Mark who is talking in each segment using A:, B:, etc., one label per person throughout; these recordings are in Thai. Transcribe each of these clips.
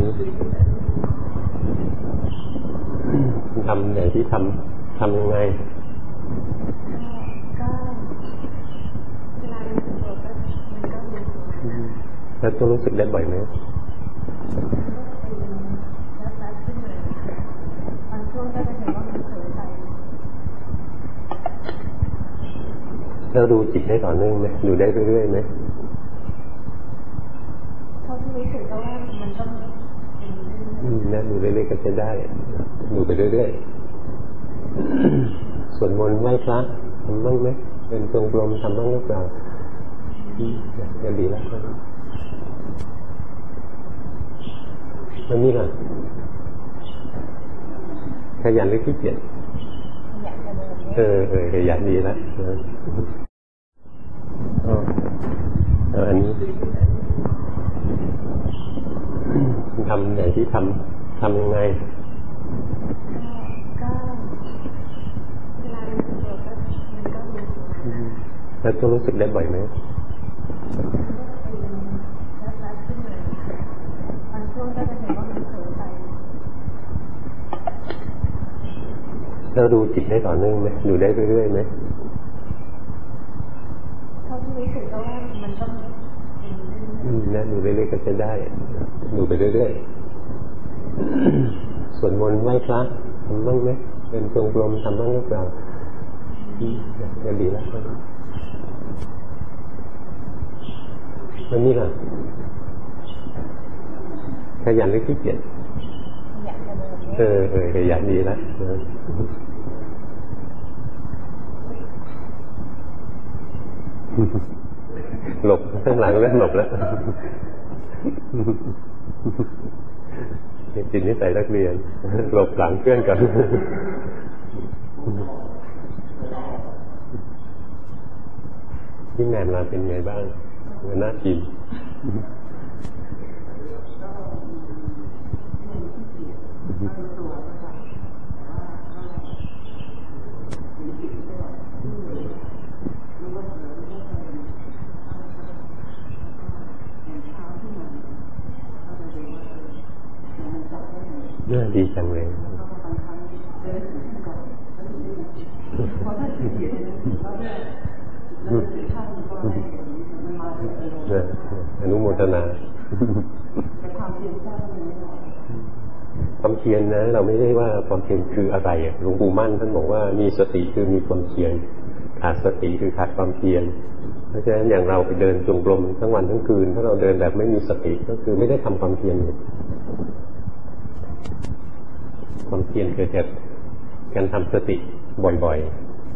A: นี้ทำอย่างที่ทำยังไง
B: ก็เวลารู้สึกตัวก็มันก็รู้
A: แล้วตัวรู้สึกได้บ่อยไหม
B: แล้วขึ้นมาบางช่วงก็จะเห็นว่ามันเผลอไป
A: เราดูจิตได้ต่อเนื่องไหมดูได้เรื่อยๆไหม
B: เขาที่รู้สึกก็ว่ามันต้อง
A: นะดูเรื่อยๆก็จะได้ดูไปเรื่อยๆสวดมนต์ไหว้พระทำบ้างไหมเป็นจงกรมทำบ้างหรือเปล่าจะดีแล้วมันนี่ก่อนขยันหรือขี้เกียจขยันดีแล้วอันนี้ทำอย่างที่ทำยังไง
B: ก็เวลารู้สึกตัวก็มันก็รู้
A: แล้วตัวรู้สึกได้บ่อยไหม
B: แล้วขึ้นมาบางช่วงก็จะเห็นว่ามันเผลอไป
A: เราดูจิตได้ต่อเนื่องไหมดูได้เรื่อยๆไหม
B: เขาที่รู้สึกก็ว่ามันต้อง
A: นะดูเรื่อยๆก็จะได้ดูไปเรื่อยๆสวดมนต์ไหว้พระทำบ้างไหมเป็นจงกรมทำบ้างหรือเปล่าจะดีแล้วมันนี่ก่อนขยันหรือขี้เกียจขยันดีแล้วหลบข้างหลังแล้วหลบแล้วจิตนิสัยนักเรียนหลบหลังเพื่อนกันที่แมนมาเป็นไงบ้างน่ากินดีจังเลยอนุโมทนาความเพียรนะเราไม่ได้ว่าความเพียรคืออะไรหลวงปู่มั่นท่านบอกว่ามีสติคือมีความเพียรขาดสติคือขาดความเพียรเพราะฉะนั้นอย่างเราไปเดินจงกรมทั้งวันทั้งคืนถ้าเราเดินแบบไม่มีสติก็คือไม่ได้ทำความเพียรความเพียรเกิดจากการทำสติบ่อย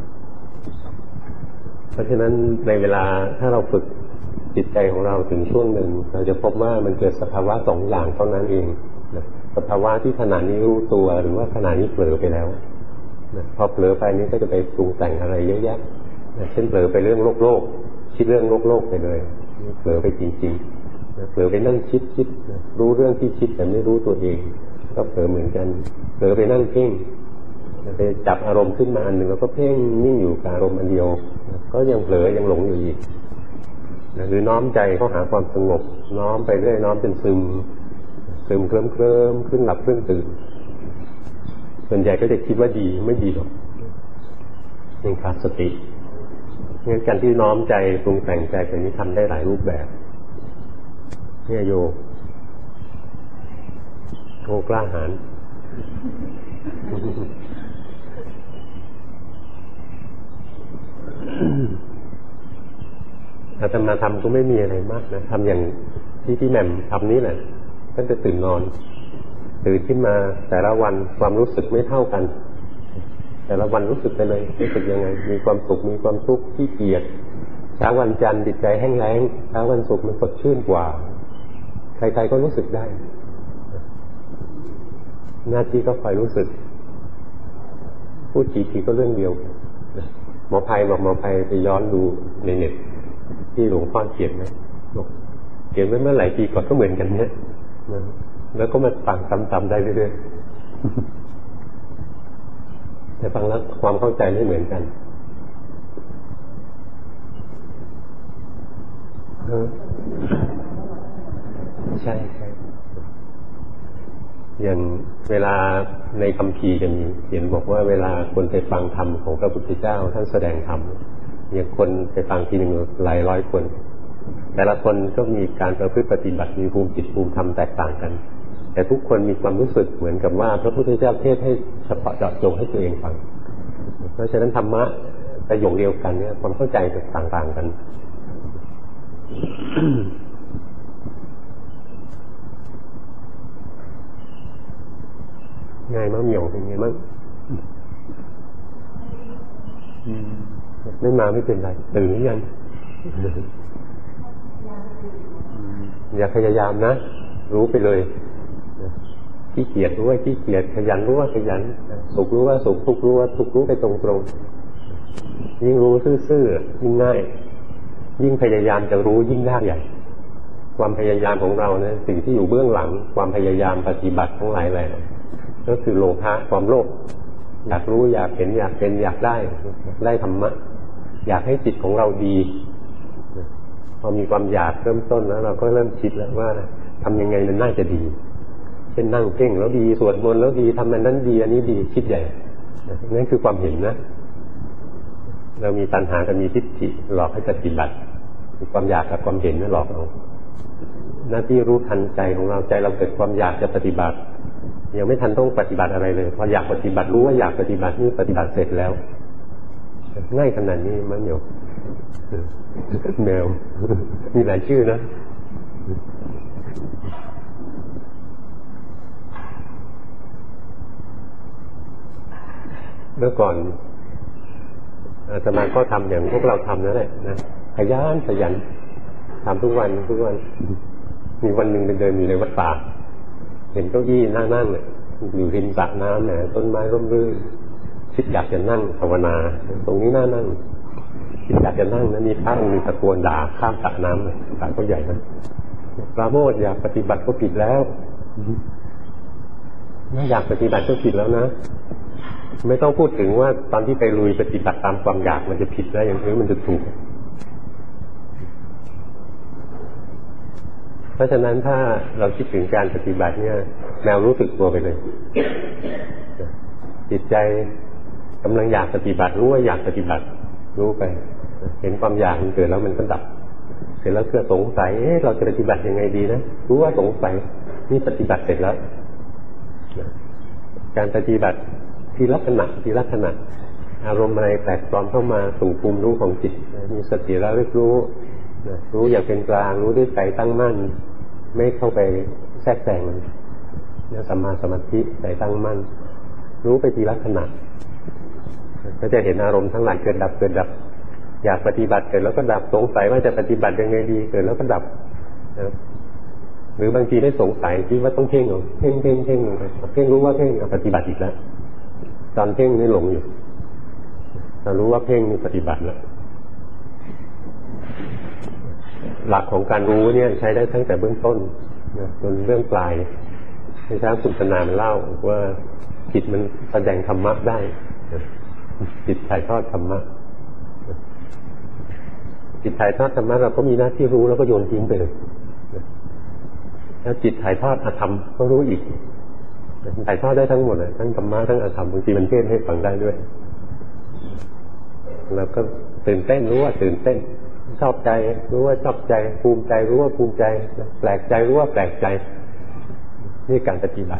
A: ๆเพราะฉะนั้นในเวลาถ้าเราฝึกจิตใจของเราถึงช่วงหนึ่งเราจะพบว่ามันเกิดสภาวะสองอย่างเท่านั้นเองสภาวะที่ขณะนี้รู้ตัวหรือว่าขณะนี้เผลอไปแล้วพอเผลอไปนี้ก็จะไปปรุงแต่งอะไรเยอะแยะเช่นเผลอไปเรื่องโลกคิดเรื่องโลกไปเลยเผลอไปจริงๆเผลอไปนั่งคิดรู้เรื่องที่คิดแต่ไม่รู้ตัวเองก็เผลอเหมือนกันเผลอไปนั่งเพ่งไปจับอารมณ์ขึ้นมาอันหนึ่งแล้วก็เพ่งนิ่งอยู่กับอารมณ์อันเดียวก็ยังเผลอยังหลงอยู่อีกหรือน้อมใจเข้าหาความสงบน้อมไปเรื่อยน้อมจนซึมเคลิ้มขึ้นหลับขึ้นตื่นส่วนใหญ่ก็จะคิดว่าดีไม่ดีหรอกยังขาดสติงั้นการที่น้อมใจปรุงแต่งใจแบบนี้ทำได้หลายรูปแบบเนี่ยโยกล้าหาญอาตมาทำก็ไม่มีอะไรมากนะทำอย่างที่แหม่มทำนี้แหละก็จะตื่นนอนตื่นขึ้นมาแต่ละวันความรู้สึกไม่เท่ากันแต่ละวันรู้สึกไปเลยรู้สึกยังไงมีความสุขมีความทุกข์ขี้เกียจเช้าวันจันทร์จิตใจแห้งแล้งเช้าวันศุกร์มันสดชื่นกว่าใครๆก็รู้สึกได้หน้าที่ก็คอยรู้สึกพูดกี่ทีก็เรื่องเดียวหมอภัยบอกหมอภัยไปย้อนดูในเน็ตที่หลวงพ่อเขียนนะเขียนไว้เมื่อหลายปีก่อนก็เหมือนกันเนี่ยแล้วก็มาฟังซ้ำๆได้เรื่อยๆแต่ฟังแล้วความเข้าใจไม่เหมือนกันใช่อย่างเวลาในคัมภีร์จะมีเขียนบอกว่าเวลาคนไปฟังธรรมของพระพุทธเจ้าท่านแสดงธรรมอย่างคนไปฟังทีหนึ่งหลายร้อยคนแต่ละคนก็มีการประพฤติปฏิบัติมีภูมิจิตภูมิธรรมแตกต่างกันแต่ทุกคนมีความรู้สึกเหมือนกับว่าพระพุทธเจ้าเทศให้เฉพาะเจาะจงให้ตัวเองฟังเพราะฉะนั้นธรรมะประโยคเดียวกันเนี่ยความเข้าใจต่างๆกันง่ายมากเหมียวเป็นไงบ้างไม่มาไม่เป็นไรตื่นหรือยังอย่าพยายามนะรู้ไปเลยขี้เกียจรู้ว่าขี้เกียจขยันรู้ว่าขยันสุขรู้ว่าสุขทุกข์รู้ว่าทุกข์รู้ไปตรงๆยิ่งรู้ซื่อๆยิ่งง่ายยิ่งพยายามจะรู้ยิ่งยากใหญ่ความพยายามของเราเนี่ยสิ่งที่อยู่เบื้องหลังความพยายามปฏิบัติทั้งหลายแหล่ก็คือโลภะความโลภอยากรู้อยากเห็นอยากเป็นอยากได้ธรรมะอยากให้จิตของเราดีพอมีความอยากเริ่มต้นแล้วเราก็เริ่มคิดแล้วว่าทำยังไงมันน่าจะดีเช่นนั่งเพ่งแล้วดีสวดมนต์แล้วดีทำอันนั้นดีอันนี้ดีคิดใหญ่นั่นคือความเห็นนะเรามีตัณหากับมีทิฏฐิหลอกให้ปฏิบัติความอยากกับความเห็นนั่นหลอกเราหน้าที่รู้ทันใจของเราใจเราเกิดความอยากจะปฏิบัติยังไม่ทันต้องปฏิบัติอะไรเลยพออยากปฏิบัติรู้ว่าอยากปฏิบัตินี่ปฏิบัติเสร็จแล้วง่ายขนาดนี้มันอยู่แมวมีหลายชื่อนะเมื่อก่อนอาตมาก็ทำอย่างพวกเราทำนั่นแหละนะขยันทำทุกวันมีวันหนึ่งเดินอยู่ในวัดป่าเห็นเก้าอี้นั่งอยู่ริมสระน้ำเนี่ยต้นไม้ร่มรื่นคิดอยากจะนั่งภาวนาตรงนี้น่านั่งคิดอยากจะนั่งนะมีพระองค์นึงตะโกนด่าข้ามสระน้ำเลยสระก็ใหญ่นะปราโมทอยากปฏิบัติก็ผิดแล้วไม่อยากปฏิบัติก็ผิดแล้วนะไม่ต้องพูดถึงว่าตอนที่ไปลุยปฏิบัติตามความอยากมันจะผิดได้อย่างนี้มันจะถูกเพราะฉะนั้นถ้าเราคิดถึงการปฏิบัติเนี่ยแนวรู้สึกตัวไปเลยจิตใจกำลังอยากปฏิบัติรู้ว่าอยากปฏิบัติรู้ไปเห็นความอยากมันเกิดแล้วมันก็ดับเสร็จแล้วเกิดสงสัยเราจะปฏิบัติยังไงดีนะรู้ว่าสงสัยนี่ปฏิบัติเสร็จแล้วการปฏิบัติทีละขณะอารมณ์อะไรแปลกปลอมเข้ามาสู่ภูมิรู้ของจิตมีสติระลึกรู้อย่างเป็นกลางรู้ด้วยใจตั้งมั่นไม่เข้าไปแทรกแซงมันเนี่ยสัมมาสมาธิใจตั้งมั่นรู้ไปทีละขณะก็จะเห็นอารมณ์ทั้งหลายเกิดดับอยากปฏิบัติเกิดแล้วก็ดับสงสัยว่าจะปฏิบัติยังไงดีเกิดแล้วก็ดับหรือบางทีได้สงสัยคิดว่าต้องเพ่งเพ่งรู้ว่าเพ่งปฏิบัติอีกแล้วตอนเพ่งนี่หลงอยู่เรารู้ว่าเพ่งนี่ปฏิบัติแล้วหลักของการรู้เนี่ยใช้ได้ตั้งแต่เบื้องต้นจนเรื่องปลายในทางสุตนามันเล่าว่าจิตมันแสดงธรรมะได้จิตถ่ายทอดธรรมะจิตถ่ายทอดธรรมะเราก็มีหน้าที่รู้แล้วก็โยนทิ้งไปเลยแล้วจิตถ่ายทอดอธรรมก็รู้อีกถ่ายทอดได้ทั้งหมดเลยทั้งธรรมะทั้งอธรรมบางทีมันเทศให้ฟังได้ด้วยแล้วก็ตื่นเต้นรู้ว่าตื่นเต้นชอบใจรู้ว่าชอบใจภูมิใจรู้ว่าภูมิใจแปลกใจรู้ว่าแปลกใจนี่การปฏิบัติ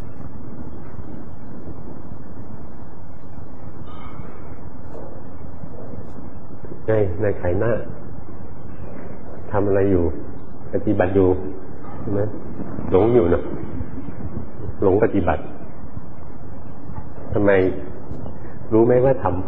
A: ในไขหน้าทำอะไรอยู่ปฏิบัติอยู่ใช่ไหมหลงอยู่นะหลงปฏิบัติทำไมรู้ไหมว่าทำ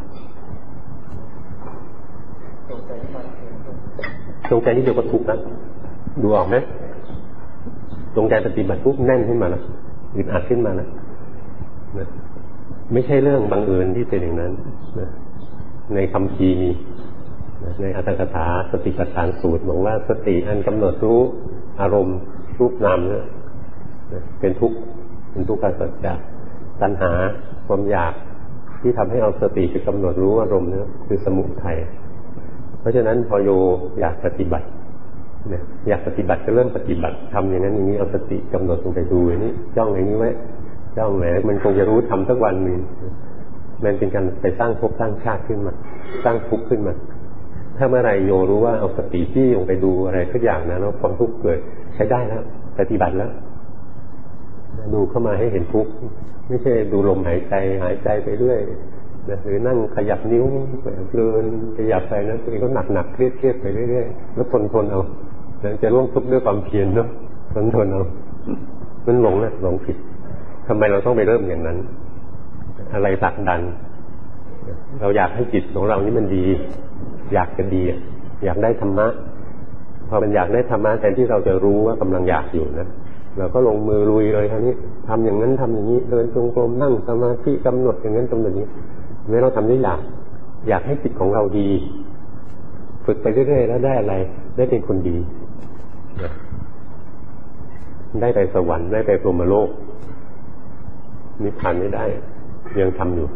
A: จงใจที่เดียวก็ทุกข์นะดูออกไหมจงใจปฏิบัติปุ๊บแน่นขึ้นมาแล้วอึดอัดขึ้นมาแล้วไม่ใช่เรื่องบังเอิญที่เป็นอย่างนั้นในคัมภีร์มีในอัตถกถาสติปัฏฐานสูตรบอกว่าสติอันกำหนดรู้อารมณ์รูปนามเนี่ยเป็นทุกข์ขสัจจะตัณหาความอยากที่ทำให้เอาสติไปกำหนดรู้อารมณ์เนี่ยคือสมุทัยเพราะฉะนั้นพอโยอยากปฏิบัติเนี่ยอยากปฏิบัติก็เริ่มปฏิบัติทำอย่างนั้นอย่างนี้เอาสติกำหนดลงไปดูอย่างนี้จ้องอย่างนี้ไว้จ้องแหมมันคงจะรู้ทำสักวันหนึ่งมันเป็นการไปสร้างภพสร้างชาติขึ้นมาสร้างทุกข์ขึ้นมาถ้าเมื่อไรโยรู้ว่าเอาสติที่ลงไปดูอะไรสักอย่างนะแล้วความทุกข์เกิดใช้ได้แล้วปฏิบัติแล้วดูเข้ามาให้เห็นทุกข์ไม่ใช่ดูลมหายใจไปเรื่อยหรือนั่งขยับนิ้วเพลินขยับไปนะตัวเองก็หนักเครียดไปเรื่อยๆแล้วทนเอาแล้วจะร่วมทุกข์ด้วยความเพียรเนาะทนเอามันหลงนะหลงผิดทำไมเราต้องไปเริ่มอย่างนั้นอะไรผลักดันเราอยากให้จิตของเรานี่มันดีอยากจะดีอยากได้ธรรมะพอมันอยากได้ธรรมะแทนที่เราจะรู้ว่ากำลังอยากอยู่นะเราก็ลงมือลุยเลยคราวนี้ทำอย่างนั้นทำอย่างนี้เดินจงกรมนั่งสมาธิกำหนดอย่างนั้นกำหนดนี้เมื่อเราทำได้อยากให้จิตของเราดีฝึกไปเรื่อยๆแล้วได้อะไรได้เป็นคนดีได้ไปสวรรค์ได้ไปพรหมโลกนิพพานไม่ได้ยังทำอยู่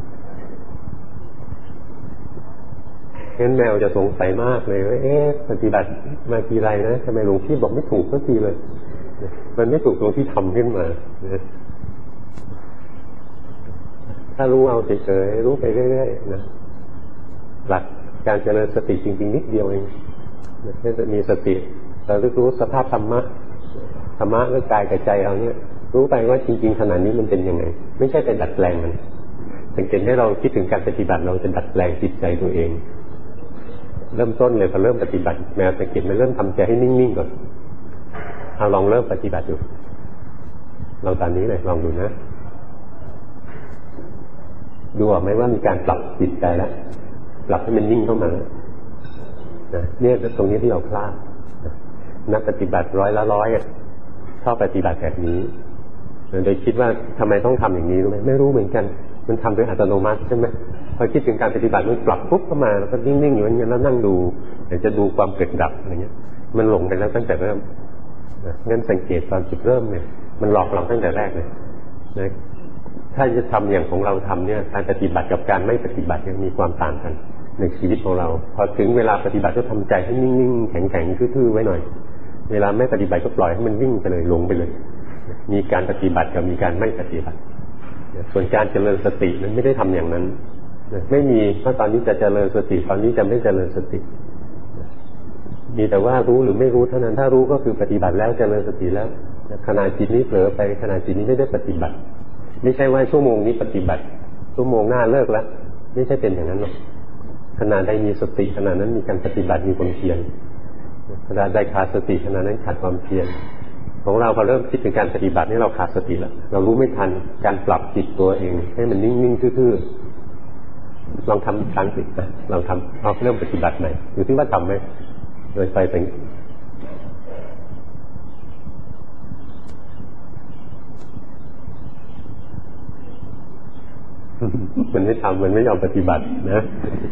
A: เห็นแมวจะสงสัยมากเลยว่าปฏิบัติมาทีไรนะทำไมหลวงพี่บอกไม่ถูกสักทีเลยมันไม่ถูกตรงที่ทำขึ้นมาถ้ารู้เอาเฉยๆรู้ไปเรื่อยๆนะหลักการเจริญสติจริงๆนิดเดียวเองแค่จะมีสติเรารู้สภาพธรรมะเรื่องกายกับใจเราเนี่ยรู้ไปว่าจริงๆขณะนี้มันเป็นยังไงไม่ใช่ไปดัดแปลงมันสังเกตให้เราคิดถึงการปฏิบัติเราจะดัดแปลงจิตใจตัวเองเริ่มต้นเลยพอเริ่มปฏิบัติแม้สังเกตมันเริ่มทำใจให้นิ่งๆก่อนเอาลองเริ่มปฏิบัติดูลองตอนนี้เลยลองดูนะดูออกไหมว่ามีการปรับจิตใจแล้วปรับให้มันนิ่งเข้ามาแล้วเนี่ยตรงนี้ที่เราพลาดนักปฏิบัติ100ชอบปฏิบัติแบบนี้โดยคิดว่าทำไมต้องทำอย่างนี้รู้ไหมไม่รู้เหมือนกันมันทำโดยอัตโนมัติใช่ไหมพอคิดถึงการปฏิบัติมันปรับปุ๊บเข้ามาแล้วก็นิ่งๆอยู่อย่างนี้แล้วนั่งดูอยากจะดูความเกิดดับอะไรเงี้ยมันหลงไปแล้วตั้งแต่เริ่มงั้นสังเกตตอนจุดเริ่มเนี่ยมันหลอกเราตั้งแต่แรกเลยนะถ้าจะทำอย่างของเราทำเนี่ยการปฏิบัติกับการไม่ปฏิบัติยังมีความต่างกันในชีวิตของเราพอถึงเวลาปฏิบัติก็ทำใจให้นิ่งๆแข็งๆทื่อๆไว้หน่อยเวลาไม่ปฏิบัติก็ปล่อยให้มันวิ่งไปเลยหลงไปเลยมีการปฏิบัติกับมีการไม่ปฏิบัติส่วนการเจริญสตินั้นไม่ได้ทำอย่างนั้นไม่มีว่าตอนนี้จะเจริญสติตอนนี้จะไม่เจริญสติมีแต่ว่ารู้หรือไม่รู้เท่านั้นถ้ารู้ก็คือปฏิบัติแล้วเจริญสติแล้วขณะจิตนี้เผลอไปขณะจิตนี้ไม่ได้ปฏิบัติไม่ใช่ว่าชั่วโมงนี้ปฏิบัติชั่วโมงหน้าเลิกแล้วไม่ใช่เป็นอย่างนั้นหรอกขณะใดมีสติขณะนั้นมีการปฏิบัติมีความเพียรขณะใดขาดสติขณะนั้นขาดความเพียรของเราพอเริ่มคิดถึงการปฏิบัตินี่เราขาดสติแล้วเรารู้ไม่ทันการปรับจิตตัวเองให้มันนิ่งๆทื่อๆลองทำครั้งสิลองทำเอาเริ่มปฏิบัติใหม่ดูที่ว่าทำไหมโดยไปเป็นมันไม่ทำมันไม่ยอมปฏิบัตินะ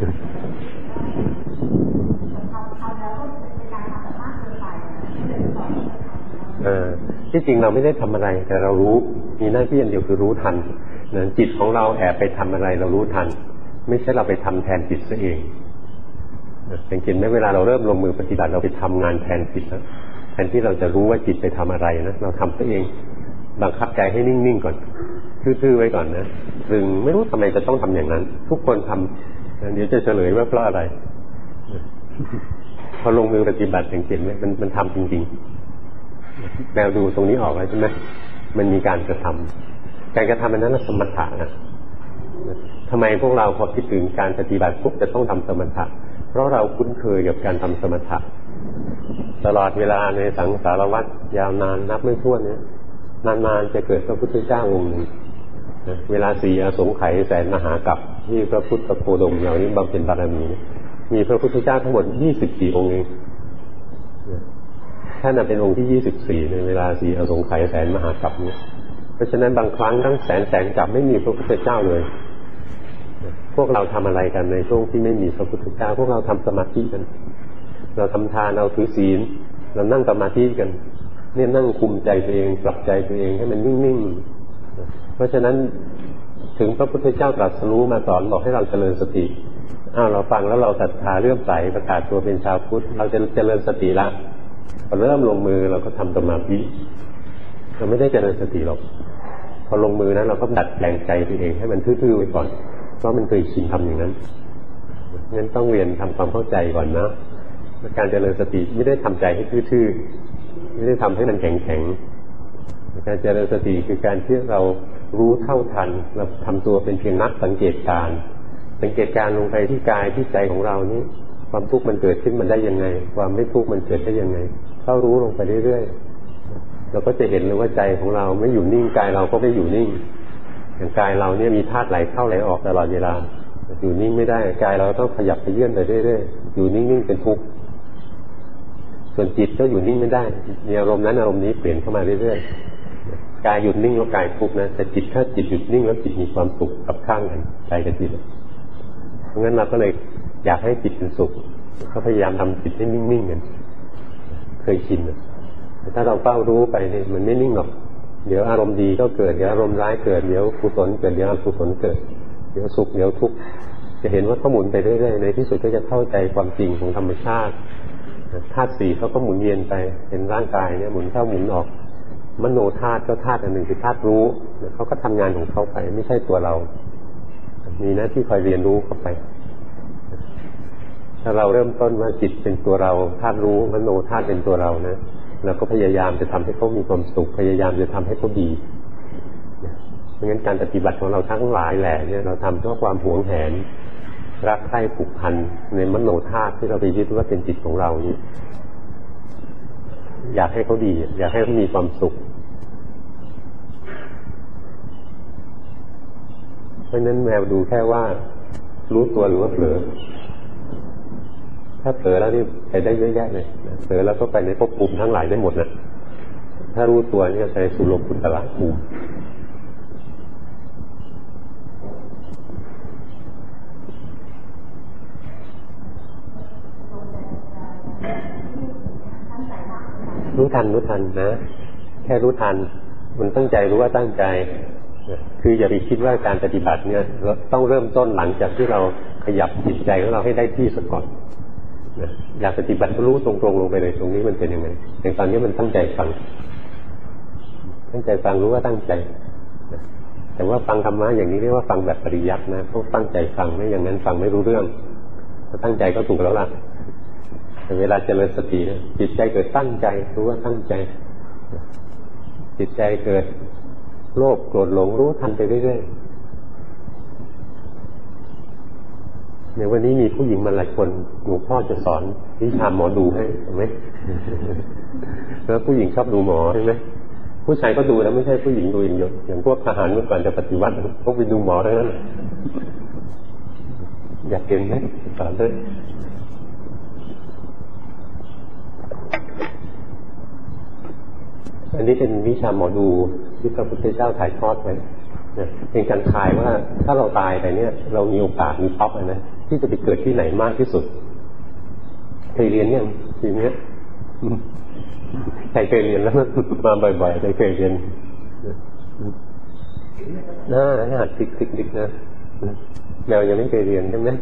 A: ที่จริงเราไม่ได้ทำอะไรแต่เรารู้มีหน้าที่อย่างเดียวคือรู้ทันจิตของเราแอบไปทำอะไรเรารู้ทันไม่ใช่เราไปทำแทนจิตซะเองสังเกตไหมเวลาเราเริ่มลงมือปฏิบัติเราไปทำงานแทนจิตแล้วแทนที่เราจะรู้ว่าจิตไปทำอะไรนะเราทำซะเองบังคับใจให้นิ่งๆก่อนทื่อๆไว้ก่อนนะซึ่งไม่รู้ทำไมจะต้องทำอย่างนั้นทุกคนทำเดี๋ยวจะเฉลยว่าเพราะอะไรพอลงมือปฏิบัติสังเกตไหมมันทำจริงๆแนวดูตรงนี้ออกแล้วใช่ไหมมันมีการกระทำการกระทำนั้นสมถะนะทำไมพวกเราพอคิดถึงการปฏิบัติปุ๊บจะต้องทำสมถะเพราะเราคุ้นเคยกับการทำสมถะตลอดเวลาในสังสารวัฏยาวนานนับไม่ถ้วนเนี่ยนานๆจะเกิดพระพุทธเจ้าองค์หนึ่งเวลา4 อสงไขยแสนมหากัปที่พระพุทธโคดมเหล่านี้บำเพ็ญบารมีมีพระพุทธเจ้าทั้งหมด24 องค์เองท่านเป็นองค์ที่24ในเวลา4 อสงไขยแสนมหากัปนี้เพราะฉะนั้นบางครั้งทั้งแสนกัปไม่มีพระพุทธเจ้าเลยพวกเราทำอะไรกันในช่วงที่ไม่มีพระพุทธเจ้าพวกเราทำสมาธิกันเราทำทานเราถือศีลเรานั่งสมาธิกันเนี่ยนั่งคุมใจตัวเองปรับใจตัวเองให้มันนิ่งๆเพราะฉะนั้นถึงพระพุทธเจ้าตรัสรู้มาสอนบอกให้เราเจริญสติเราฟังแล้วเราศรัทธาเลื่อมใสประกาศตัวเป็นชาวพุทธเราจะเจริญสติละพอเริ่มลงมือเราก็ทำสมาธิเราไม่ได้เจริญสติหรอกพอลงมือนั้นเราก็ดัดแปลงใจตัวเองให้มันทื่อๆไว้ก่อนเพราะมันเคยชินทำอย่างนั้นงั้นต้องเรียนทำความเข้าใจก่อนนะการเจริญสติไม่ได้ทำใจให้ทื่อๆไม่ได้ทำให้มันแข็งๆการเจริญสติคือการที่เรารู้เท่าทันเราทำตัวเป็นเพียงนักสังเกตการลงไปที่กายที่ใจของเรานี้ความทุกข์มันเกิดขึ้นมันได้ยังไงความไม่ทุกข์มันเกิดได้ยังไงเข้ารู้ลงไปเรื่อยๆเราก็จะเห็นเลยว่าใจของเราไม่อยู่นิ่งกายเราก็ไม่อยู่นิ่งอย่างกายเราเนี่ยมีธาตุไหลเข้าไหลออกตลอดเวลาอยู่นิ่งไม่ได้กายเราต้องขยับขยื่นไปเรื่อยๆอยู่นิ่งๆเป็นทุกข์ส่วนจิตก็อยู่นิ่งไม่ได้มีอารมณ์นั้นอารมณ์นี้เปลี่ยนเข้ามาเรื่อยๆกายหยุดนิ่งแล้วกายทุกข์นะแต่จิตถ้าจิตหยุดนิ่งแล้วจิตมีความสุขกับข้างกันใจกับจิตเพราะงั้นเราก็เลยอยากให้จิตเป็นสุขก็พยายามทำจิตให้นิ่งๆกันเคยชินแต่ถ้าเราเฝ้ารู้ไปเนี่ยมันไม่นิ่งหรอกเดี๋ยวอารมณ์ดีก็เกิดเดี๋ยวอารมณ์ร้ายเกิดเดี๋ยวกุศลเกิดเดี๋ยวอกุศลเกิดเดี๋ยวสุขเดี๋ยวทุกข์จะเห็นว่าเขาหมุนไปเรื่อยๆในที่สุดก็จะเข้าใจความจริงของธรรมชาติธาตุสี่เขาก็หมุนเวียนไปเห็นร่างกายเนี่ยหมุนเข้าหมุนออกมโนธาตุก็ธาตุอันหนึ่งคือธาตุรู้เขาก็ทำงานของเขาไปไม่ใช่ตัวเรามีหน้าที่คอยเรียนรู้เข้าไปถ้าเราเริ่มต้นว่าจิตเป็นตัวเราธาตุรู้มโนธาตุเป็นตัวเรานะเราก็พยายามจะทำให้เขามีความสุขพยายามจะทำให้เขาดีเพราะงั้นการปฏิบัติของเราทั้งหลายแหละเนี่ยเราทำเพราะความหวงแหนรักใคร่ผูกพันในมโนธาตุที่เราไปยึดว่าเป็นจิตของเรานี่อยากให้เขาดีอยากให้เขามีความสุขเพราะนั้นแมวดูแค่ว่ารู้ตัวหรือว่าเผลอถ้าเผลอแล้วนี่ไปได้เยอะแยะเลยเผลอแล้วก็ไปในภพภูมิทั้งหลายได้หมดนะถ้ารู้ตัวนี่จะไปสุโลกุตระภูมิรู้ทันนะแค่รู้ทันมันตั้งใจรู้ว่าตั้งใจคืออย่าไปคิดว่าการปฏิบัติเนี่ยต้องเริ่มต้นหลังจากที่เราขยับจิตใจของเราให้ได้ที่ซะก่อนอยากปฏิบัติก็รู้ตรงๆลงไปเลยตรงนี้มันเป็นยังไงอย่างตอนนี้มันตั้งใจฟังรู้ว่าตั้งใจแต่ว่าฟังธรรมะอย่างนี้เรียกว่าฟังแบบปริยัตินะต้องตั้งใจฟังไม่อย่างนั้นฟังไม่รู้เรื่องถ้าตั้งใจก็ถูกแล้วล่ะแต่เวลาเจริญสติจิตใจเกิดตั้งใจรู้ว่าตั้งใจจิตใจเกิดโลภโกรธหลงรู้ทันไปเรื่อยๆในวันนี้มีผู้หญิงมาหลายคนหลวงพ่อจะสอนวิชาหมอดูให้เห็นไหมแล้วผู้หญิงชอบดูหมอใช่ไหมผู้ชายก็ดูแล้วไม่ใช่ผู้หญิงดูอย่างเดียวอย่างพวกทหารเมื่อก่อนจะปฏิวัติพวกไปดูหมอทั้งนั้นอยากเรียนไหมสอนด้วยอันนี้เป็นวิชาหมอดูที่พระพุทธเจ้าถ่ายทอดไว้เป็นการทายว่าถ้าเราตายไปเนี่ยเรามีโอกาสมีท็อปนะที่จะไปเกิดที่ไหนมากที่สุดเคยเรียนยังทีนี้ใครเคยเรียนแล้วมาบ่อยๆใครเคยเรียนหัดคลิกๆนะเรายังไม่เคยเรียนใช่ไหม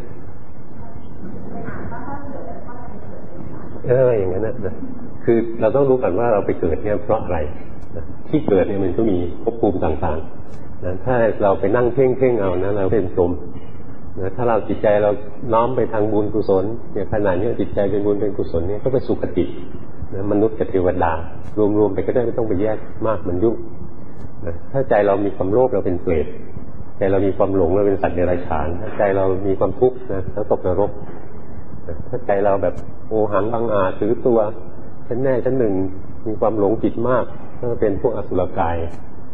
A: อย่างนั้นนะคือเราต้องรู้ก่อนว่าเราไปเกิดเนี่ยเพราะอะไรที่เกิดเนี่ยมันก็มีภพภูมิต่างๆนะถ้าเราไปนั่งเพ่งเอานะเราเป็นสมนะถ้าเราจิตใจเราน้อมไปทางบุญกุศลเนี่ยขณะนี้จิตใจเป็นบุญเป็นกุศลเนี่ยก็ไปสุคตินะมนุษย์กับเทวดารวมๆไปก็ได้ไม่ต้องไปแยกมากมันยุ่งนะถ้าใจเรามีความโลภเราเป็นเปรตใจเรามีความหลงเราเป็นสัตว์เดรัจฉานถ้าใจเรามีความทุกข์นะเราตกนรกถ้าใจเราแบบโอหังบังอาจถือตัวฉันแน่ฉันหนึ่งมีความหลงผิดมากก็เป็นพวกอสุรกาย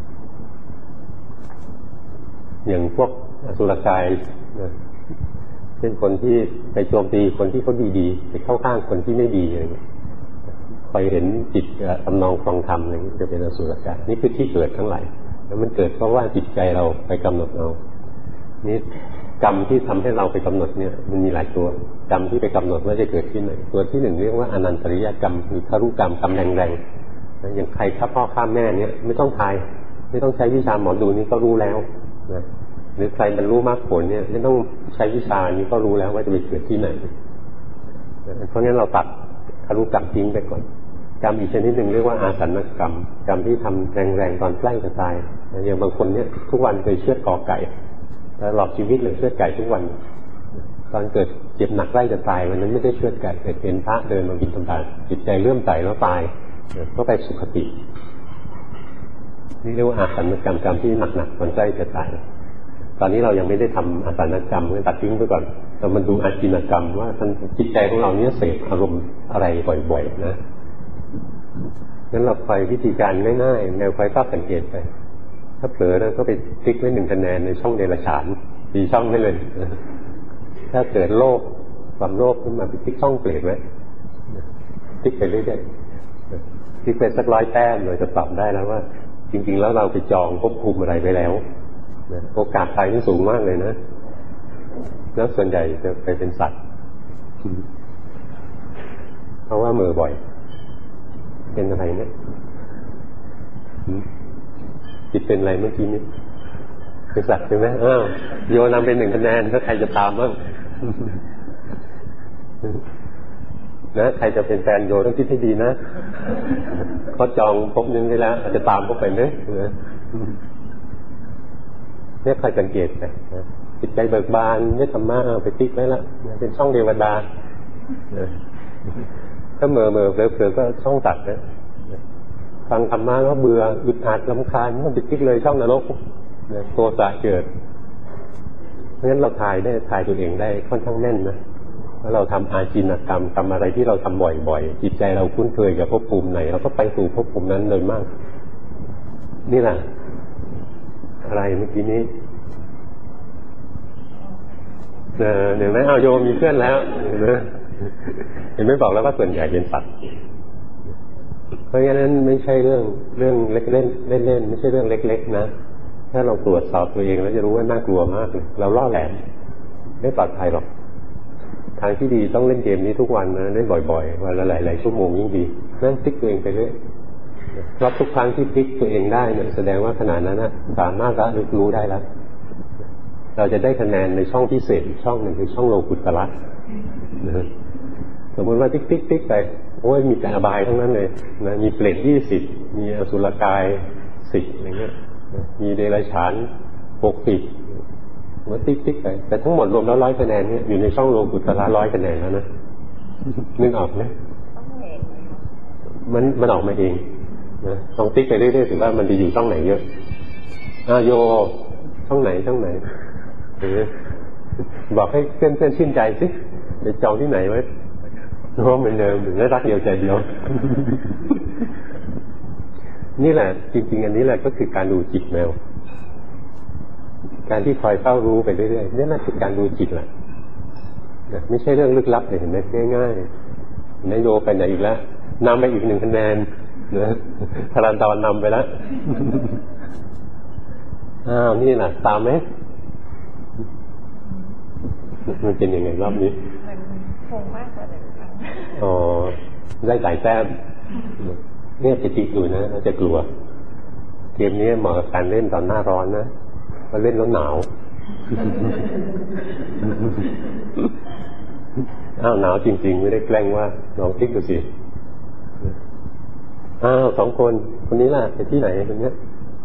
A: อย่างพวกอสุรกายเช่นคนที่ไปโจมตีคนที่เขาดีๆไปเข้าข้างคนที่ไม่ดีอะไรเงี้ยคอยเห็นจิตทำนองครองธรรมอะไรเงี้ยจะเป็นอสุรกายนี่คือที่เกิดทั้งหลายแล้วมันเกิดเพราะว่าจิตใจเราไปกำหนดเอานี่กรรมที่ทำให้เราไปกำหนดเนี่ยมันมีหลายตัวกรรมที่ไปกำหนดว่าจะเกิดที่ไหนตัวที่หนึ่งเรียกว่าอนันตริยกรรมหรือทารุกรรมกรรมแรงๆอย่างใครฆ่าพ่อฆ่าแม่เนี่ยไม่ต้องทายไม่ต้องใช้วิชาหมอดูนี่ก็รู้แล้วนะหรือใครบรรลุมรรคผลเนี่ยไม่ต้องใช้วิชานี้ก็รู้แล้วว่าจะไปเกิดที่ไหนเพราะงั้นเราตัดทารุกรรมทิ้งไปก่อนกรรมอีกชนิดหนึ่งเรียกว่าอาสันกรรมกรรมที่ทำแรงๆตอนใกล้จะตายอย่างบางคนเนี่ยทุกวันเคยเชือดกอไก่ตลอดชีวิตเลยเชือดไก่ทุกวันตอนเกิดเจ็บหนักใกล้จะตายวันนั้นไม่ได้เชือดไก่แต่เป็นพระเดินมาบิณฑบาตจิตใจเลื่อมใสแล้วตายก็ไปสุคตินี่เรียกว่าอาสันกรรมกรรมที่หนักๆตอนใกล้จะตายตอนนี้เรายังไม่ได้ทำอาสันกรรมก็ตัดทิ้งไปก่อนเรามาดูอาจินกรรมว่าจิตใจของเราเนี่ยเสพอารมณ์อะไรบ่อยๆนะงั้นเราคอยวิธีการง่ายๆแนวคอยเฝ้าสังเกตไปถ้าเผลอแล้วก็ไปติ๊กไว้1 คะแนนในช่องเดรัจฉานตีช่องได้เลยถ้าเกิดโลภความโลภขึ้นมาไปติ๊กช่องเปรตไว้ติ๊กไปเรื่อยๆติ๊กไปสัก100 แต้มเราจะตอบได้แล้วว่าจริงๆแล้วเราไปจองภพภูมิอะไรไว้แล้วโอกาสตายนี่สูงมากเลยนะแล้วส่วนใหญ่จะไปเป็นสัตว์เพราะว่ามือบ่อยเป็นอะไรเนี่ยจิตเป็นอะไรเมื่อกี้นี้เป็นสัตว์ใช่ไหมโยนำเป็น1 คะแนนถ้าใครจะตามบ้างนะใครจะเป็นแฟนโยต้องคิดให้ดีนะเขาจองพบนึงไปแล้วอาจจะตามพบไปไหมเนี่ยใครสังเกตไปจิตใจเบิกบานเนี่ยธรรมะไปติ๊กไว้ละเป็นช่องเทวดาถ้าเมื่อเผลอก็ช่องตัดนะฟังธรรมะแล้วเบื่ออึดอัดรำคาญมันไปติ๊กเลยช่องนรกโทสะเกิดเพราะฉะนั้นเราทายตัวเองได้ค่อนข้างแน่นนะว่าเราทำอาจินกรรมทำอะไรที่เราทำบ่อยๆจิตใจเราคุ้นเคยกับภพภูมิไหนเราก็ไปสู่ภพภูมินั้นโดยมากนี่แหละอะไรเมื่อกี้นี้เดี๋ยวนะโยมมีเพื่อนแล้วเห็นไม่บอกแล้วว่าส่วนใหญ่เป็นสัตว์เพราะงั้นไม่ใช่เรื่องเล่นไม่ใช่เรื่องเล็กๆนะถ้าเราตรวจสอบตัวเองแล้วจะรู้ว่าน่ากลัวมากเลยเราล่อแหลมไม่ปลอดภัยหรอกทางที่ดีต้องเล่นเกมนี้ทุกวันนะเล่นบ่อยๆวันละหลายๆชั่วโมงยิ่งดีนั่นพลิกตัวเองไปเรื่อยเพราะทุกครั้งที่พลิกตัวเองได้เนี่ยแสดงว่าขณะนั้นนะสามารถระลึกรู้ได้แล้วเราจะได้คะแนนในช่องพิเศษอีกช่องหนึ่งคือช่องโลกุตระสมมติว่าติ๊กไปโอ้ยมีแต่อบายทั้งนั้นเลยนะมีเปรต20มีอสุรกาย10อะไรเงี้ยมีเดรัจฉาน60ว่าติ๊กไปแต่ทั้งหมดรวมแล้ว100 คะแนนเนี่ยอยู่ในช่องโลกุตระ100 คะแนนแล้วนะนึกออกไหมมันออกมาเองนะต้องติ๊กไปเรื่อยๆถึงว่ามันจะอยู่ช่องไหนเยอะโยช่องไหนบอกให้เพื่อนชื่นใจสิไปจองที่ไหนไว้เพราะเหมือนเดิมและรักเดียวใจเดียวนี่แหละจริงๆอันนี้แหละก็คือการดูจิตแมวการที่คอยเฝ้ารู้ไปเรื่อยๆนี่แหละคือการดูจิตแหละไม่ใช่เรื่องลึกลับเลยเห็นไหมง่ายๆนายโยไปไหนอีกแล้วนำไปอีก1 คะแนนนะธารดรนำไปแล้วนี่แหละตามไหมมันเป็นยังไงรอบนี้
B: มันคงมากกว่า1 ครั้ง
A: ได้หลายแต้มเนี่ยจะติดอยู่นะเราจะกลัวเกมนี้เหมาะกับการเล่นตอนหน้าร้อนนะพอเล่นแล้วหนาวหนาวจริงๆไม่ได้แกล้งว่าลองติ๊กดูสิ2 คนคนนี้ล่ะไปที่ไหนคนนี้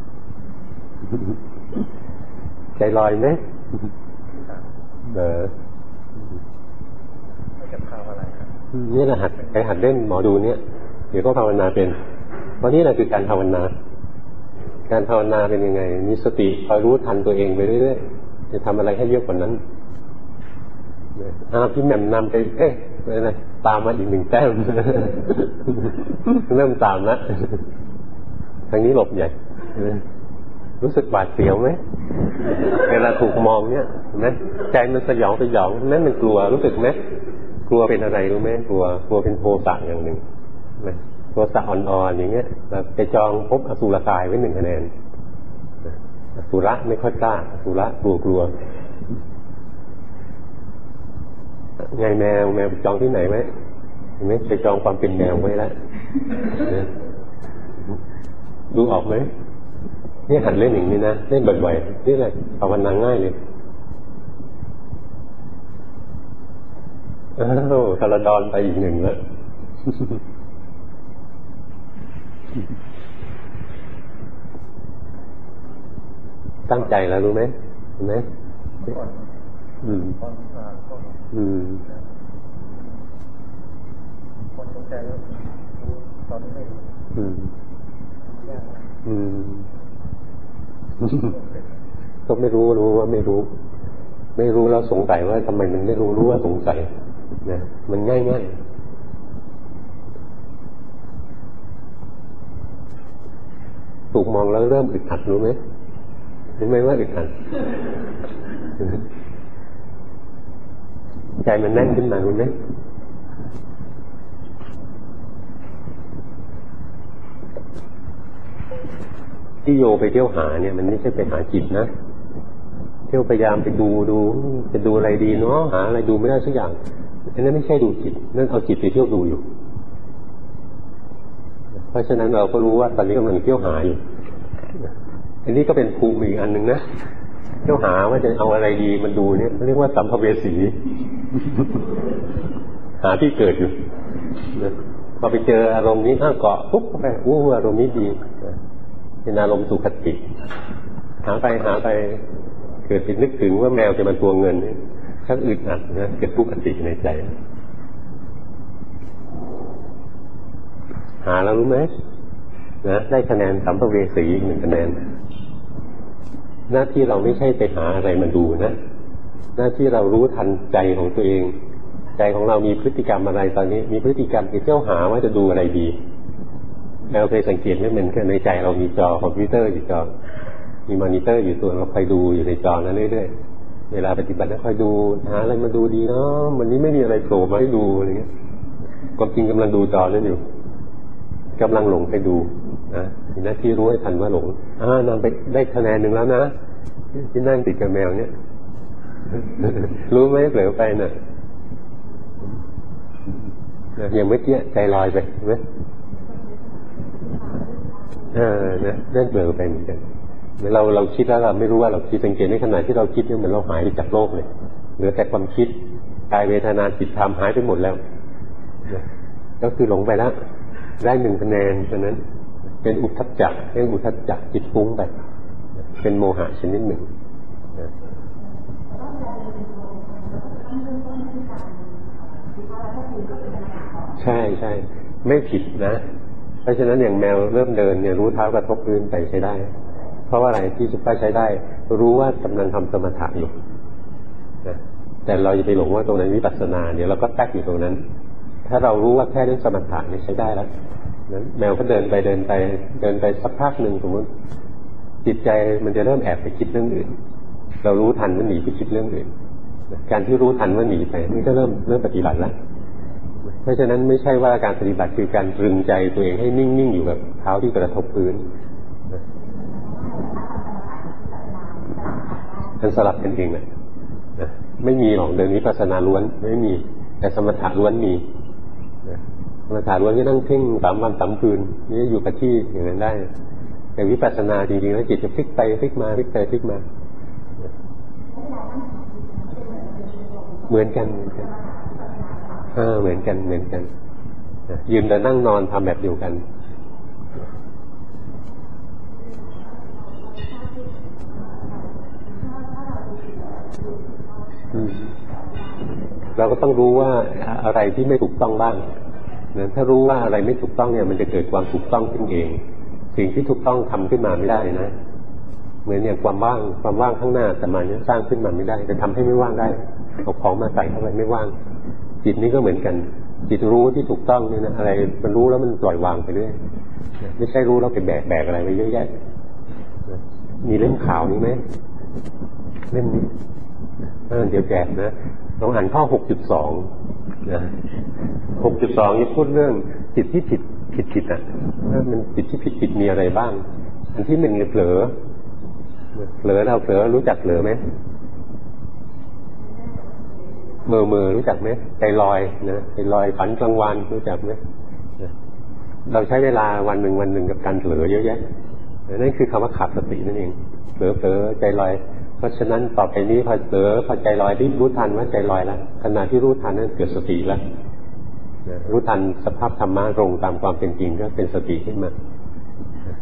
A: ใจลอยไหม
C: กับข้าวอะไรครับ
A: นี่แหละหัดเล่นหมอดูเนี่ยเดี๋ยวก็ภาวนาเป็นเพราะนี่แหละคือการภาวนาเป็นยังไงมีสติคอยรู้ทันตัวเองไปเรื่อยๆจะทำอะไรให้เยอะกว่านั้นพี่แหม่มนำไปอะไรตามมาอีก1 แต้มเริ่มตามแล้วทางนี้หลบใหญ่รู้สึกบาดเสียวไหมเวลาถูกมองเนี่ยเห็นไหมใจมันสยองนั่นมันกลัวรู้สึกไหมกลัวเป็นอะไรรู้ไหมกลัวเป็นโทสะอย่างหนึ่งโทสะอ่อนๆอย่างเงี้ยเราไปจองพบอสุรกายไว้1 คะแนนอสุระไม่ค่อยกล้าอสุระกลัวไงแมวจองที่ไหนไว้เห็นไหมไปจองความเป็นแมวไว้แล้วดูออกไหมนี่หัดเล่นอย่างนี้นะเล่นบ่อยๆนี่แหละภาวนาง่ายเลยธารดรไปอีก1แล้วตั้งใจแล้วรู้ไหมเห็นไหม
C: ก่อนตอนผ่านก็คนสนใจแล้วตอนไม่
A: ก็ไม่รู้ว่าไม่รู้แล้วสงสัยว่าทำไมมันไม่รู้ว่าสงสัยนะมันง่ายถูกมองแล้วเริ่มอึดอัดรู้ไหมว่าอึดอัดใจมันแน่นขึ้นมารู้ไหมที่โยไปเที่ยวหาเนี่ยมันไม่ใช่ไปหาจิตนะเที่ยวพยายามไปดูจะดูอะไรดีเนาะหาอะไรดูไม่ได้สักอย่างอันนั้นไม่ใช่ดูจิตนั่นเอาจิตไปเที่ยวดูอยู่เพราะฉะนั้นเราก็รู้ว่าตอนนี้กำลังเที่ยวหาอยู่อันนี้ก็เป็นภูมิอีกอันหนึ่งนะเที่ยวหาว่าจะเอาอะไรดีมันดูเนี่ยเรียกว่าสัมภเวสีหาที่เกิดอยู่พอไปเจออารมณ์นี้เกาะปุ๊บเข้าไปอารมณ์นี้ดีเป็นอารมณ์สุขติหาไปเกิดไปนึกถึงว่าแมวจะมาทวงเงินนี่ชักอึดอัดนะเกิดทุกขติในใจหาแล้วรู้ไหมนะได้คะแนนสัมภเวสีอีก1 คะแนนหน้าที่เราไม่ใช่ไปหาอะไรมาดูนะหน้าที่เรารู้ทันใจของตัวเองใจของเรามีพฤติกรรมอะไรตอนนี้มีพฤติกรรมไปเที่ยวหาว่าจะดูอะไรดีเราเคยสังเกตไหมมันแค่ในใจเรามีจอคอมพิวเตอร์อยู่จอมีมอนิเตอร์อยู่ตัวเราคอยดูอยู่ในจอนั้นเรื่อยๆเวลาปฏิบัติแล้วคอยดูหาอะไรมาดูดีเนาะวันนี้ไม่มีอะไรโผล่มาให้ดูอะไรเงี้ยความจริงกำลังดูจอนั่นอยู่กำลังหลงไปดูนะมีหน้าที่รู้ให้ทันว่าหลงนำไปได้คะแนน1แล้วนะที่นั่งติดกับแมวเนี่ยรู้ไหมเผลอไปน่ะอย่างเมื่อกี้ใจลอยไปใช่ไหมนะนั่นเผลอไปเหมือนกันเราคิดแล้วเราไม่รู้ว่าเราคิดสังเกตในขณะที่เราคิดเนี่ยเหมือนเราหายไปจากโลกเลยเหลือแต่ความคิดกายเวทนาจิตธรรมหายไปหมดแล้วก็คือหลงไปแล้วได้1 คะแนนฉะนั้นเป็นอุทธัจจะจิตฟุ้งไปเป็นโมหะชนิดหนึ่งใช่ไม่ผิดนะเพราะฉะนั้นอย่างแมวเริ่มเดินเนี่ยรู้เท้ากระทบพื้นไปใช้ได้เพราะว่าอะไรที่จะใช้ได้รู้ว่ากำลังทำสมถะอยู่นะแต่เราจะไปหลงว่าตรงนั้นวิปัสสนาเดี๋ยวเราก็แตกอยู่ตรงนั้นถ้าเรารู้ว่าแค่เรื่องสมถะนี่ใช้ได้แล้วนั้นแมวก็เดินไปสักพักหนึ่งสมมติจิตใจมันจะเริ่มแอบไปคิดเรื่องอื่นเรารู้ทันว่าหนีไปคิดเรื่องอื่นการที่รู้ทันว่าหนีไปนี่ก็เริ่มปฏิบัติแล้วเพราะฉะนั้นไม่ใช่ว่าการปฏิบัติคือการตรึงใจตัวเองให้นิ่งๆอยู่กับเท้าที่กระทบพื้นมันสลับกันเองนะไม่มีหรอกเดินวิปัสสนาล้วนไม่มีแต่สมถะล้วนมีสมถะล้วนก็นั่งเพ่ง3 วัน 3 คืนนี่อยู่กับที่อย่างนั้นได้แต่วิปัสสนาจริงๆแล้วจิตจะพลิกไปพลิกมาพลิกไปพลิกมาเหมือนกันเหมือนกันยืนแต่นั่งนอนทำแบบเดียวกันเราก็ต้องรู้ว่าอะไรที่ไม่ถูกต้องบ้างนะถ้ารู้ว่าอะไรไม่ถูกต้องเนี่ยมันจะเกิดความถูกต้องขึ้นเองสิ่งที่ถูกต้องทำขึ้นมาไม่ได้นะเหมือนอย่างความว่างข้างหน้าแต่มันเนี่ยสร้างขึ้นมาไม่ได้แต่ทำให้ไม่ว่างได้เอาของมาใส่เข้าไปไม่ว่างจิตนี้ก็เหมือนกันจิตรู้ที่ถูกต้องเนี่ยนะอะไรมันรู้แล้วมันปล่อยวางไปเรื่อยไม่ใช่รู้แล้วไปแบกอะไรไปเยอะแยะมีเล่มขาวนี้ไหมเล่มนี้เดี๋ยวแจกนะลองอ่านข้อ 6.2 นะ 6.2 นี่พูดเรื่องจิตที่ผิดอ่ะมันจิตที่ผิดมีอะไรบ้างอันที่1เผลอเราเผลอรู้จักเผลอไหมเมื่อรู้จักไหมใจลอยนะใจลอยฝันกลางวันรู้จักไหมเราใช้เวลาวันหนึ่งกับการเผลอเยอะแยะนั่นคือคำว่าขาดสตินั่นเองเผลอใจลอยเพราะฉะนั้นต่อไปนี้พอเผลอพอใจลอยที่รู้ทันว่าใจลอยแล้วขณะที่รู้ทันนั้นเกิดสติแล้วรู้ทันสภาพธรรมะตรงตามความเป็นจริงก็เป็นสติขึ้นมา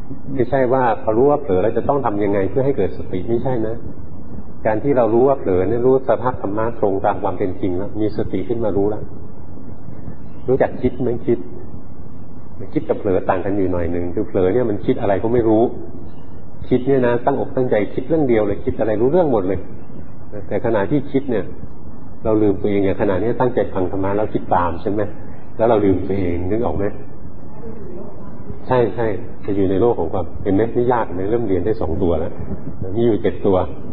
A: ไม่ใช่ว่าพอรู้ว่าเผลอแล้วจะต้องทำยังไงเพื่อให้เกิดสติไม่ใช่นะการที่เรารู้ว่าเผลอเนี่ยรู้สภาพธรรมะตรงตามความเป็นจริงแล้วมีสติขึ้นมารู้แล้วรู้จักคิดไหมคิดกับเผลอต่างกันอยู่หน่อยหนึ่งคือเผลอเนี่ยมันคิดอะไรก็ไม่รู้คิดเนี่ยนะตั้งอกตั้งใจคิดเรื่องเดียวเลยคิดอะไรรู้เรื่องหมดเลยแต่ขณะที่คิดเนี่ยเราลืมตัวเองอย่างขณะนี้ตั้งใจฟังธรรมะแล้วคิดตามใช่ไหมแล้วเราลืมตัวเองนึกออกไหมใช่ใช่จะอยู่ในโลกของความเห็นไหมไม่ยากเลยเริ่มเรียนได้2 ตัวแล้วมีอยู่7 ตัว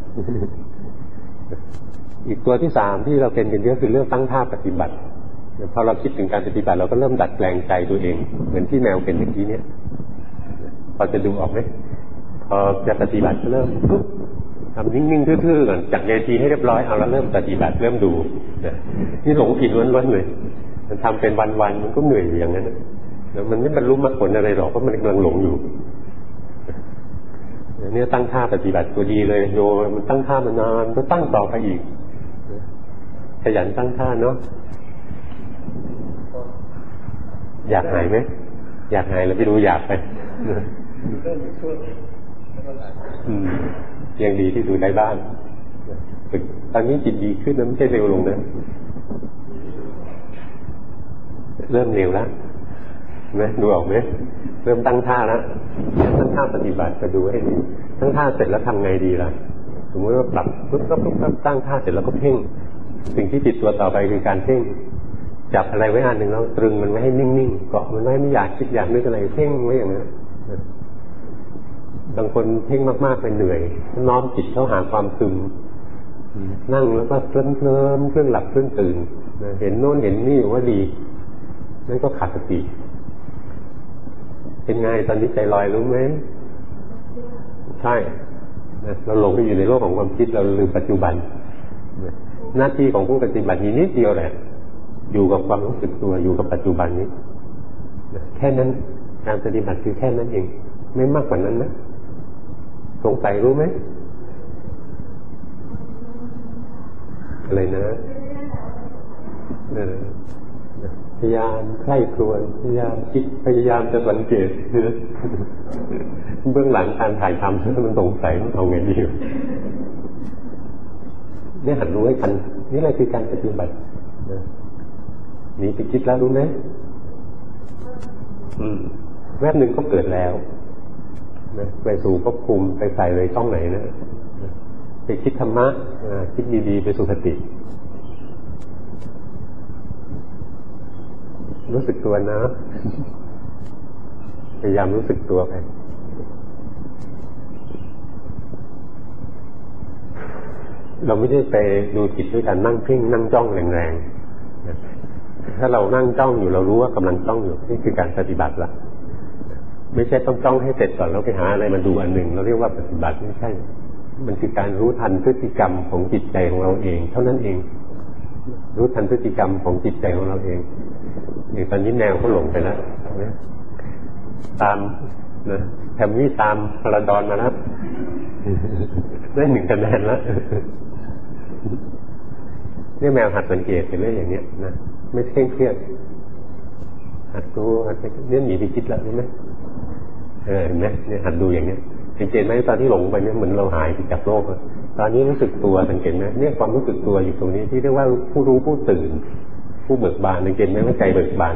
A: อีกตัวที่3ที่เราเป็นกันเยอะคือเรื่องตั้งท่าปฏิบัติพอเราคิดถึงการปฏิบัติเราก็เริ่มดัดแปลงใจตัวเองเหมือนที่แมวเป็นเมื่อกี้เนี่ยพอจะดูออกไหมพอจะปฏิบัติก็เริ่มปุ๊บทำนิ่งๆทื่อๆก่อนจัดเวทีให้เรียบร้อยเอาแล้วเริ่มปฏิบัติเริ่มดูนี่หลงผิดล้วนๆเลยมันทำเป็นวันๆมันก็เหนื่อยอย่างนั้นแล้วมันไม่บรรลุมรรคผลอะไรหรอกเพราะมันกำลังหลงอยู่เนี่ยตั้งท่าปฏิบัติตัวดีเลยโยมันตั้งท่ามานานก็ตั้งต่อไปอีกขยันตั้งท่าเนาะอยากหายไหมอยากหายแล้วไปดูอยากไปยังดีที่ดูได้บ้างตอนนี้จิตดีขึ้นนะไม่ใช่เร็วลงนะเริ่มเร็วแล้วไหมดูออกไหมเริ่มตั้งท่าแล้วตั้งท่าปฏิบัติก็ดูให้ดีตั้งท่าเสร็จแล้วทำไงดีล่ะสมมติว่าปรับปุ๊บตั้งท่าเสร็จแล้วก็เพ่งสิ่งที่ติดตัวต่อไปคือการเพ่งจับอะไรไว้อันหนึ่งแล้วตรึงมันไว้ให้นิ่งๆเกาะมันไว้ไม่อยากคิดอยากนึกอะไรเพ่งไว้อย่างนั้นบางคนเพ่งมากๆไปเหนื่อยน้อมจิตเข้าหาความซึมนั่งแล้วก็เคลิ้มเครื่องหลับเครื่องตื่นเห็นโน่นเห็นนี่ว่าดีนั่นก็ขาดสติเป็นไงตอนนี้ใจลอยรู้ไหมใช่เราหลงไปอยู่ในโลกของความคิดเราลืมปัจจุบันหน้าที่ของผู้ปฏิบัติมีนิดเดียวแหละอยู่กับความรู้สึกตัวอยู่กับปัจจุบันนี้แค่นั้นการปฏิบัติคือแค่นั้นเองไม่มากกว่านั้นนะสงสัยรู้ไหมอะไรนะพยายามใคร่ครวญพยายามคิดพยายามจะสังเกตเบื้องหลังการถ่ายทำมันสงสัยมันเอาไงดีเนี่ยหัดรู้ให้ทันนี่แหละคือการปฏิบัตินี่ไปคิดแล้วรู้ไหมแวบหนึ่งก็เกิดแล้วไปสู่ภพภูมิไปใส่เลยช่องไหนนะไปคิดธรรมะคิดดีๆไปสู่คติรู้สึกตัวนะพยายามรู้สึกตัวไปเราไม่ได้ไปดูจิตด้วยการนั่งเพ่งนั่งจ้องแรงๆถ้าเรานั่งจ้องอยู่เรารู้ว่ากำลังจ้องอยู่นี่คือการปฏิบัติละไม่ใช่ต้องจ้องให้เสร็จก่อนแล้วไปหาอะไรมาดูอันหนึ่งเราเรียกว่าปฏิบัติไม่ใช่มันคือการรู้ทันพฤติกรรมของจิตใจของเราเองเท่านั้นเองรู้ทันพฤติกรรมของจิตใจของเราเองอย่างตอนนี้แนวเขาหลงไปแล้วตามนะแถมนี่ตามพลาดอนมาแล้วได้1 คะแนนแล้วนี่แมวหัดสังเกตไปเรื่อยอย่างเนี้ยนะไม่เคร่งเครียดหัดดูหัดไปเนี่ยหนีไปคิดแล้วใช่ไหมเห็นไหมเนี่ยหัดดูอย่างเนี้ยสังเกตไหมตอนที่หลงไปเนี่ยเหมือนเราหายไปจากโลกตอนนี้รู้สึกตัวสังเกตไหมเนี่ยความรู้สึกตัวอยู่ตรงนี้ที่เรียกว่าผู้รู้ผู้ตื่นผู้เบิกบานสังเกตไหมว่าใจเบิกบาน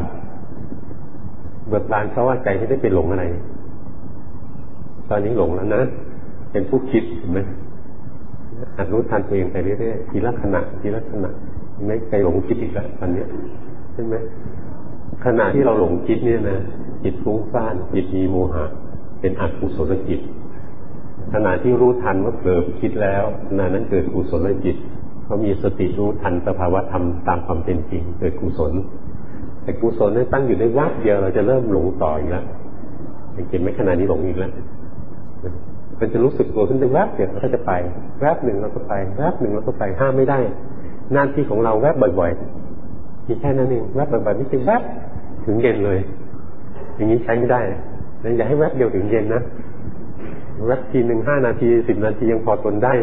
A: เพราะว่าใจไม่ได้ไปหลงอะไรตอนนี้หลงแล้วนะเป็นผู้คิดเห็นไหมหัดรู้ทันตัวเองไปเรื่อยๆทีละขณะไม่ใจหลงคิดอีกแล้วตอนนี้ใช่ไหมขณะที่เราหลงคิดเนี่ยนะจิตฟุ้งซ่านจิตมีโมหะเป็นอกุศลจิตขณะที่รู้ทันว่าเผลอคิดแล้วขณะนั้นเกิดกุศลจิตเขามีสติรู้ทันสภาวะธรรมตามความเป็นจริงเกิดกุศลแต่กุศลนั้นตั้งอยู่ในวับเดียวเราจะเริ่มหลงต่ออีกแล้วเห็นไหมขณะนี้หลงอีกแล้วมันจะรู้สึกตัวขึ้นเป็นแวบเดียวแล้วก็จะไปแวบหนึ่งแล้วก็ไปแวบหนึ่งแล้วก็ไปห้ามไม่ได้หน้าที่ของเราแวบบ่อยๆมีแค่นั้นเองแวบบ่อยๆไม่ใช่แวบถึงเย็นเลยอย่างนี้ใช้ไม่ได้นะอย่าให้แวบเดียวถึงเย็นนะแวบที1 5 นาที10 นาทียังพอทนได้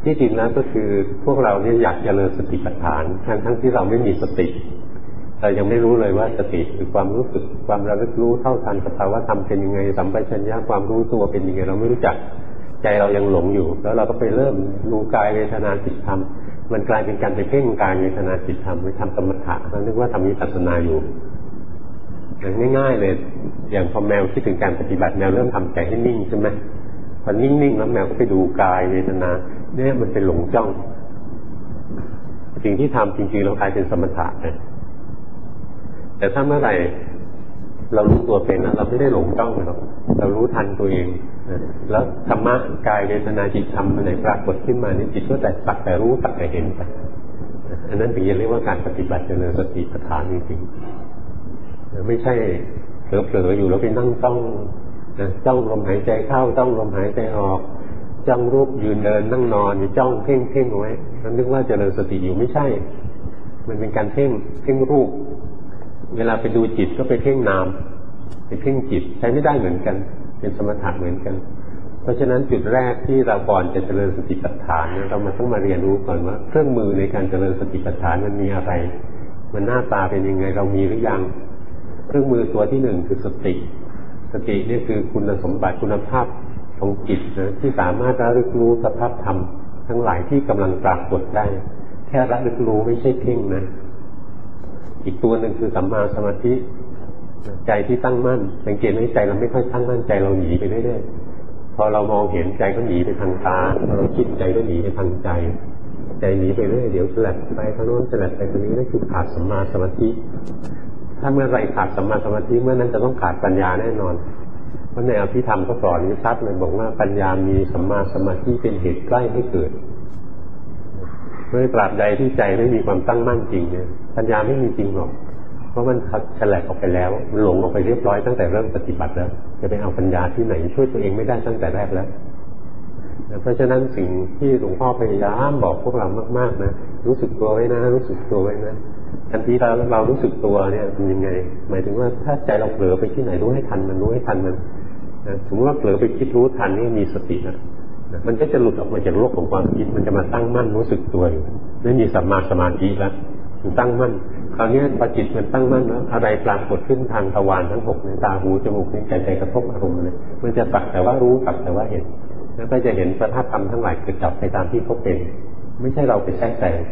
A: ที่จริงแล้วก็คือพวกเราเนี่ยอยากเจริญสติปัฏฐานทั้งที่เราไม่มีสติเรายังไม่รู้เลยว่าสติคือความรู้สึกความระลึกรู้เท่าทันสภาวะธรรมเป็นยังไงสัมปชัญญะความรู้ตัวเป็นยังไงเราไม่รู้จักใจเรายังหลงอยู่แล้วเราก็ไปเริ่มดูกายเวทนาจิตธรรมมันกลายเป็นการไปเพ่งกายเวทนาจิตธรรมไปทำสมถะเรานึกว่าทำวิปัสสนาอยู่อย่างง่ายๆเลยอย่างพอแมวคิดถึงการปฏิบัติแมวเริ่มทำใจให้นิ่งใช่ไหมพอนิ่งๆแล้วแมวก็ไปดูกายเวทนาเนี่ยมันเป็นหลงจ้องสิ่งที่ทำจริงๆเรากลายเป็นสมถะนะแต่ถ้าเมื่อไหร่เรารู้ตัวเป็นนะเราไม่ได้หลงจ้องหรอกเรารู้ทันตัวเองนะแล้วธรรมะกายเวทนาจิตธรรมอันไหนปรากฏขึ้นมานี่จิตก็แต่สักแต่รู้สักแต่เห็นไปอันนั้นถึงจะเรียกว่าการปฏิบัติเจริญสติปัฏฐานจริงๆไม่ใช่เผลอๆอยู่แล้วไปนั่งจ้องนะจ้องลมหายใจเข้าจ้องลมหายใจออกจ้องรูปยืนเดินนั่งนอนจ้องเพ่งไว้นั่นนึกว่าเจริญสติอยู่ไม่ใช่มันเป็นการเพ่งรูปเวลาไปดูจิตก็ไปเพ่งนามไปเพ่งจิตใช้ไม่ได้เหมือนกันเป็นสมถะเหมือนกันเพราะฉะนั้นจุดแรกที่เราก่อนจะเจริญสติปัฏฐานเรามาต้องมาเรียนรู้ก่อนว่าเครื่องมือในการเจริญสติปัฏฐานมันมีอะไรมันหน้าตาเป็นยังไงเรามีหรือยังเครื่องมือตัวที่หนึ่งคือสตินี่คือคุณสมบัติคุณภาพของจิตนะที่สามารถระลึกรู้สภาพธรรมทั้งหลายที่กำลังปรากฏได้แค่ระลึกรู้ไม่ใช่เพ่งนะอีกตัวหนึ่งคือสัมมาสมาธิใจที่ตั้งมั่นสังเกตไหมใจเราไม่ค่อยตั้งมั่นใจเราหนีไปเรื่อยๆพอเรามองเห็นใจก็หนีไปทางตาพอเราคิดใจก็หนีไปทางใจหนีไปเรื่อยเดี๋ยวสลัดไปทางโน้นสลัดไปตรงนี้นั่นคือขาดสัมมาสมาธิถ้าเมื่อไรขาดสัมมาสมาธิเมื่อนั้นจะต้องขาดปัญญาแน่นอนเพราะในอภิธรรมก็สอนนี้ชัดเลยบอกว่าปัญญามีสัมมาสมาธิเป็นเหตุใกล้ให้เกิดเมื่อตราบใดที่ใจไม่มีความตั้งมั่นจริงเนี่ยปัญญาไม่มีจริงหรอกเพราะมันฉลับออกไปแล้วมันหลงออกไปเรียบร้อยตั้งแต่เริ่มปฏิบัติแล้วจะไปเอาปัญญาที่ไหนช่วยตัวเองไม่ได้ตั้งแต่แรกแล้วเพราะฉะนั้นสิ่งที่หลวงพ่อพยายามบอกพวกเรามากๆนะรู้สึกตัวไว้นะรู้สึกตัวไว้นะทันทีเรารู้สึกตัวเนี่ยเป็นยังไงหมายถึงว่าถ้าใจเราเผลอไปที่ไหนรู้ให้ทันมันสมมติว่าเผลอไปคิดรู้ทันนี่มีสตินะมันก็จะหลุดออกมาจากโลกของความคิดมันจะมาตั้งมั่นรู้สึกตัวอยู่ไม่มีสัมมาสมาธิแล้วมันตั้งมั่นคราวนี้พอจิตมันตั้งมั่นแล้วอะไรปรากฏขึ้นทางทวารทั้ง6ในตาหูจมูกลิ้นกายใจกระทบอารมณ์เลยมันจะสักแต่ว่ารู้สักแต่ว่าเห็นแล้วก็จะเห็นสภาพธรรมทั้งหลายเกิดดับไปตามที่เขาเป็นไม่ใช่เราไปแทรกแซง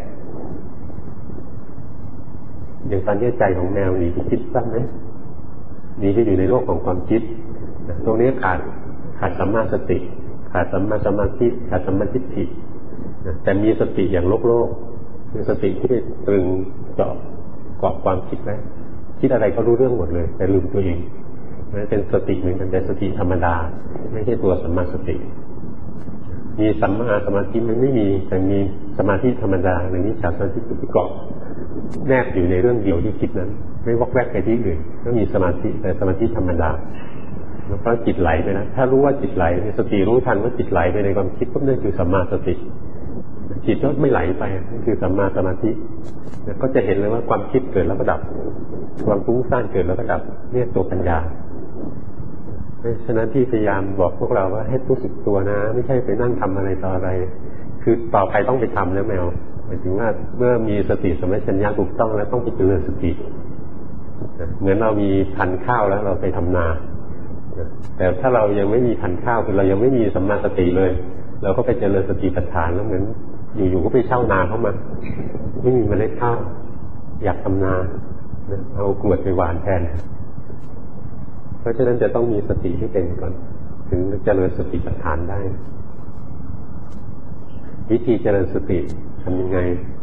A: อย่างตอนนี้ใจของแมวหนีไปคิดบ้างไหมหนีไปอยู่ในโลกของความคิดตรงนี้ขาดสัมมาสติขาดสัมมาสมาธิขาดสัมมาทิฏฐิแต่มีสติอย่างโลกคือสติที่ไปตรึงเกาะความคิดไว้คิดอะไรก็รู้เรื่องหมดเลยแต่ลืมตัวเองนั่นเป็นสติเหมือนกันแต่สติธรรมดาไม่ใช่ตัวสัมมาสติมีสัมมาสมาธิมันไม่มีแต่มีสมาธิธรรมดาในนี้จากสมาธิที่เกาะแนบอยู่ในเรื่องเดียวที่คิดนั้นไม่วอกแวกไปที่อื่นก็มีสมาธิแต่สมาธิธรรมดาแล้วก็จิตไหลไปนะถ้ารู้ว่าจิตไหลสติรู้ทันว่าจิตไหลไปในความคิดก็นั่นคือสัมมาสติจิตก็ไม่ไหลไปนั่นคือสัมมาสมาธิก็จะเห็นเลยว่าความคิดเกิดแล้วก็ดับความฟุ้งซ่านเกิดแล้วก็ดับเนี่ยตัวปัญญาเพราะฉะนั้นที่พยายามบอกพวกเราว่าให้รู้สึกตัวนะไม่ใช่ไปนั่งทำอะไรต่ออะไรคือต่อไปต้องไปทำแล้วแมวหมายถึงว่าเมื่อมีสติสัมปชัญญะถูกต้องแล้วต้องไปเจริญสติเหมือนเรามีพันธุ์ข้าวแล้วเราไปทำนาแต่ถ้าเรายังไม่มีพันธุ์ข้าวคือเรายังไม่มีสัมมาสติเลยเราก็ไปเจริญสติปัฏฐานแล้วเหมือนอยู่ๆก็ไปเช่านาเข้ามาไม่มีเมล็ดข้าวอยากทำนาเอากรวดไปหว่านแทนเพราะฉะนั้นจะต้องมีสติให้เป็นก่อนถึงจะเจริญสติปัฏฐานได้วิธีเจริญสติทำยังไง